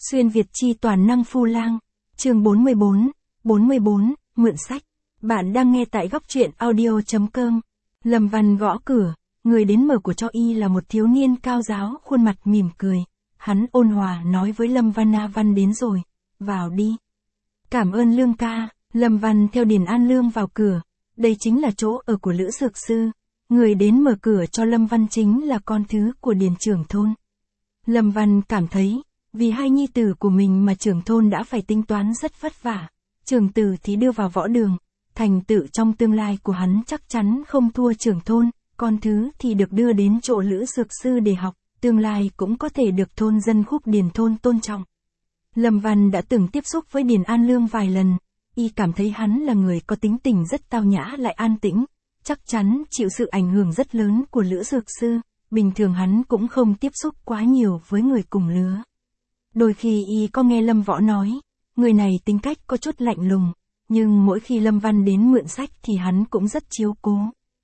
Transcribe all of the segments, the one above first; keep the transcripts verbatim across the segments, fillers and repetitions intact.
Xuyên Việt chi toàn năng Phu Lang, chương bốn mươi bốn, bốn mươi bốn, mượn sách. Bạn đang nghe tại góc truyện audio.com. Lâm Văn gõ cửa, người đến mở cửa cho y là một thiếu niên cao ráo, khuôn mặt mỉm cười. Hắn ôn hòa nói với Lâm Văn: A Văn đến rồi, vào đi. Cảm ơn Lương ca. Lâm Văn theo Điền An Lương vào cửa. Đây chính là chỗ ở của Lữ Dược Sư. Người đến mở cửa cho Lâm Văn chính là con thứ của Điền trưởng thôn. Lâm Văn cảm thấy, vì hai nhi tử của mình mà trưởng thôn đã phải tính toán rất vất vả. Trưởng tử thì đưa vào võ đường, thành tựu trong tương lai của hắn chắc chắn không thua trưởng thôn, con thứ thì được đưa đến chỗ Lữ Dược Sư để học, tương lai cũng có thể được thôn dân khúc Điền thôn tôn trọng. Lâm Văn đã từng tiếp xúc với Điền An Lương vài lần, y cảm thấy hắn là người có tính tình rất tao nhã lại an tĩnh, chắc chắn chịu sự ảnh hưởng rất lớn của Lữ Dược Sư, bình thường hắn cũng không tiếp xúc quá nhiều với người cùng lứa. Đôi khi y có nghe Lâm Võ nói, người này tính cách có chút lạnh lùng, nhưng mỗi khi Lâm Văn đến mượn sách thì hắn cũng rất chiếu cố.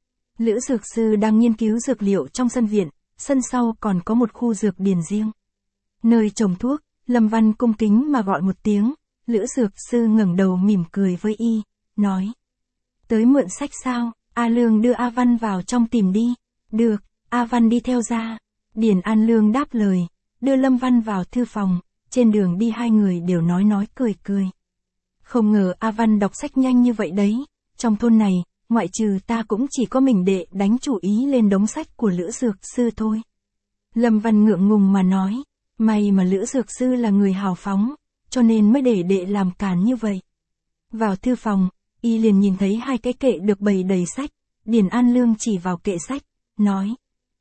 Lữ Dược Sư đang nghiên cứu dược liệu trong sân viện, sân sau còn có một khu dược điền riêng. Nơi trồng thuốc, Lâm Văn cung kính mà gọi một tiếng, Lữ Dược Sư ngẩng đầu mỉm cười với y, nói: Tới mượn sách sao? A Lương đưa A Văn vào trong tìm đi. Được, A Văn đi theo ra. Điền An Lương đáp lời, đưa Lâm Văn vào thư phòng, trên đường đi hai người đều nói nói cười cười. Không ngờ A Văn đọc sách nhanh như vậy đấy, trong thôn này, ngoại trừ ta cũng chỉ có mình đệ đánh chủ ý lên đống sách của Lữ Dược Sư thôi. Lâm Văn ngượng ngùng mà nói, may mà Lữ Dược Sư là người hào phóng, cho nên mới để đệ làm càn như vậy. Vào thư phòng, y liền nhìn thấy hai cái kệ được bày đầy sách, Điền An Lương chỉ vào kệ sách, nói: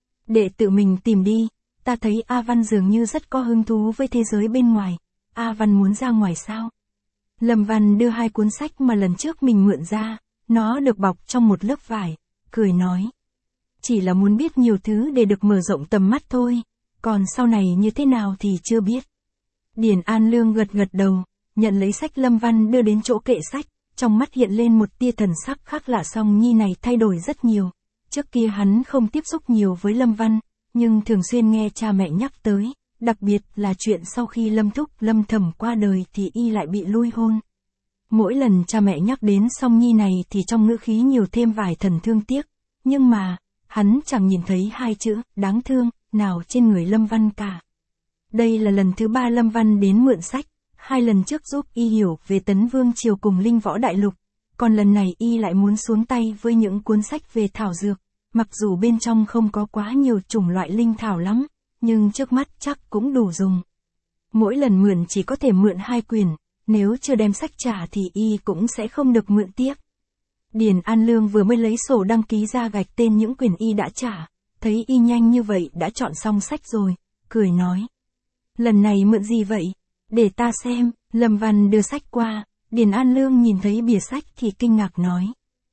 Đệ tự mình tìm đi, ta thấy A Văn dường như rất có hứng thú với thế giới bên ngoài, A Văn muốn ra ngoài sao? Lâm Văn đưa hai cuốn sách mà lần trước mình mượn ra, nó được bọc trong một lớp vải, cười nói: Chỉ là muốn biết nhiều thứ để được mở rộng tầm mắt thôi, còn sau này như thế nào thì chưa biết. Điền An Lương gật gật đầu, nhận lấy sách Lâm Văn đưa đến chỗ kệ sách, trong mắt hiện lên một tia thần sắc khác lạ. Song nhi này thay đổi rất nhiều, trước kia hắn không tiếp xúc nhiều với Lâm Văn, nhưng thường xuyên nghe cha mẹ nhắc tới, đặc biệt là chuyện sau khi Lâm Thúc Lâm Thẩm qua đời thì y lại bị lui hôn. Mỗi lần cha mẹ nhắc đến Song nhi này thì trong ngữ khí nhiều thêm vài thần thương tiếc, nhưng mà, hắn chẳng nhìn thấy hai chữ đáng thương nào trên người Lâm Văn cả. Đây là lần thứ ba Lâm Văn đến mượn sách, hai lần trước giúp y hiểu về Tấn Vương Triều cùng Linh Võ Đại Lục, còn lần này y lại muốn xuống tay với những cuốn sách về thảo dược, mặc dù bên trong không có quá nhiều chủng loại linh thảo lắm, nhưng trước mắt chắc cũng đủ dùng. Mỗi lần mượn chỉ có thể mượn hai quyển, nếu chưa đem sách trả thì y cũng sẽ không được mượn tiếp. Điền An Lương vừa mới lấy sổ đăng ký ra gạch tên những quyển y đã trả, thấy y nhanh như vậy đã chọn xong sách rồi, cười nói: Lần này mượn gì vậy? Để ta xem. Lâm Văn đưa sách qua, Điền An Lương nhìn thấy bìa sách thì kinh ngạc nói: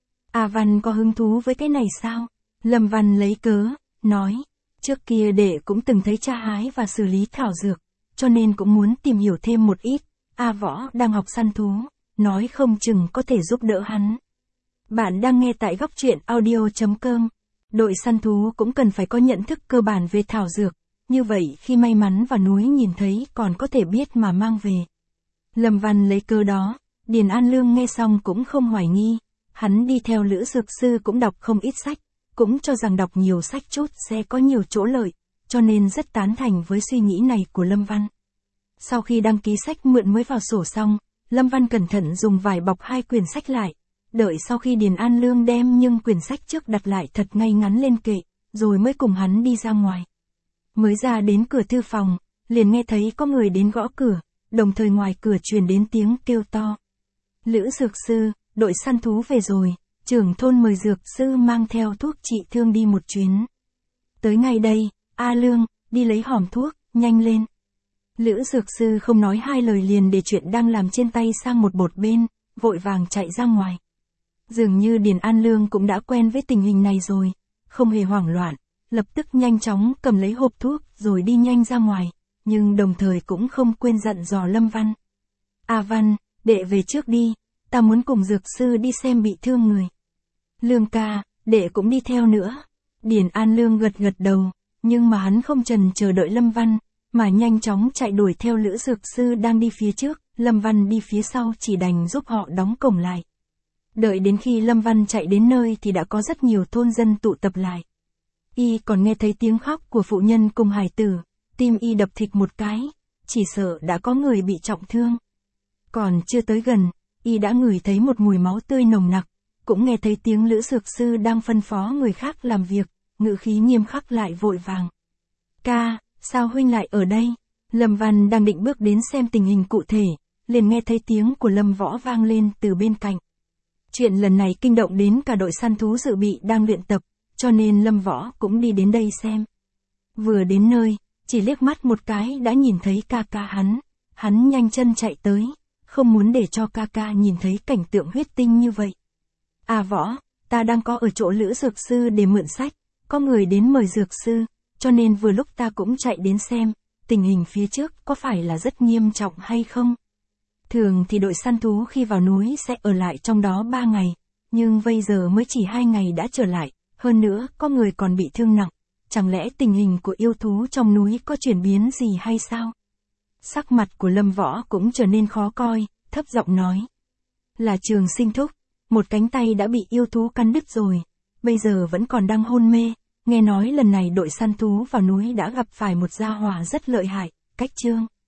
A Văn có hứng thú với cái này sao? Lâm Văn lấy cớ, nói: Trước kia đệ cũng từng thấy cha hái và xử lý thảo dược, cho nên cũng muốn tìm hiểu thêm một ít. A Võ đang học săn thú, nói không chừng có thể giúp đỡ hắn. Bạn đang nghe tại góc truyện audio.com. Đội săn thú cũng cần phải có nhận thức cơ bản về thảo dược, như vậy khi may mắn vào núi nhìn thấy còn có thể biết mà mang về. Lâm Văn lấy cơ đó, Điền An Lương nghe xong cũng không hoài nghi, hắn đi theo Lữ Dược Sư cũng đọc không ít sách, cũng cho rằng đọc nhiều sách chút sẽ có nhiều chỗ lợi, cho nên rất tán thành với suy nghĩ này của Lâm Văn. Sau khi đăng ký sách mượn mới vào sổ xong, Lâm Văn cẩn thận dùng vải bọc hai quyển sách lại, đợi sau khi Điền An Lương đem nhưng quyển sách trước đặt lại thật ngay ngắn lên kệ, rồi mới cùng hắn đi ra ngoài. Mới ra đến cửa thư phòng, liền nghe thấy có người đến gõ cửa, đồng thời ngoài cửa truyền đến tiếng kêu to: Lữ Dược Sư, đội săn thú về rồi, trưởng thôn mời Dược Sư mang theo thuốc trị thương đi một chuyến. Tới ngay đây. A Lương, đi lấy hòm thuốc, nhanh lên. Lữ Dược Sư không nói hai lời liền để chuyện đang làm trên tay sang một bột bên, vội vàng chạy ra ngoài. Dường như Điền An Lương cũng đã quen với tình hình này rồi, không hề hoảng loạn, lập tức nhanh chóng cầm lấy hộp thuốc rồi đi nhanh ra ngoài, nhưng đồng thời cũng không quên dặn dò Lâm Văn: A Văn, đệ về trước đi, ta muốn cùng Dược Sư đi xem bị thương người. Lương ca, đệ cũng đi theo nữa. Điền An Lương gật gật đầu, nhưng mà hắn không chần chờ đợi Lâm Văn, mà nhanh chóng chạy đuổi theo Lữ Dược Sư đang đi phía trước, Lâm Văn đi phía sau chỉ đành giúp họ đóng cổng lại. Đợi đến khi Lâm Văn chạy đến nơi thì đã có rất nhiều thôn dân tụ tập lại. Y còn nghe thấy tiếng khóc của phụ nhân cùng hài tử, tim Y đập thịch một cái, chỉ sợ đã có người bị trọng thương. Còn chưa tới gần, Y đã ngửi thấy một mùi máu tươi nồng nặc, cũng nghe thấy tiếng Lữ Dược Sư đang phân phó người khác làm việc, ngữ khí nghiêm khắc lại vội vàng. Ca, sao huynh lại ở đây? Lâm Văn đang định bước đến xem tình hình cụ thể, liền nghe thấy tiếng của Lâm Võ vang lên từ bên cạnh. Chuyện lần này kinh động đến cả đội săn thú dự bị đang luyện tập, cho nên Lâm Võ cũng đi đến đây xem. Vừa đến nơi, chỉ liếc mắt một cái đã nhìn thấy ca ca hắn, hắn nhanh chân chạy tới, không muốn để cho ca ca nhìn thấy cảnh tượng huyết tinh như vậy. À Võ, ta đang có ở chỗ Lữ Dược Sư để mượn sách, có người đến mời Dược Sư, cho nên vừa lúc ta cũng chạy đến xem, tình hình phía trước có phải là rất nghiêm trọng hay không? Thường thì đội săn thú khi vào núi sẽ ở lại trong đó ba ngày, nhưng bây giờ mới chỉ hai ngày đã trở lại, hơn nữa có người còn bị thương nặng, chẳng lẽ tình hình của yêu thú trong núi có chuyển biến gì hay sao? Sắc mặt của Lâm Võ cũng trở nên khó coi, thấp giọng nói. Là Trường Sinh thúc, một cánh tay đã bị yêu thú cắn đứt rồi, bây giờ vẫn còn đang hôn mê, nghe nói lần này đội săn thú vào núi đã gặp phải một gia hỏa rất lợi hại, cách Trương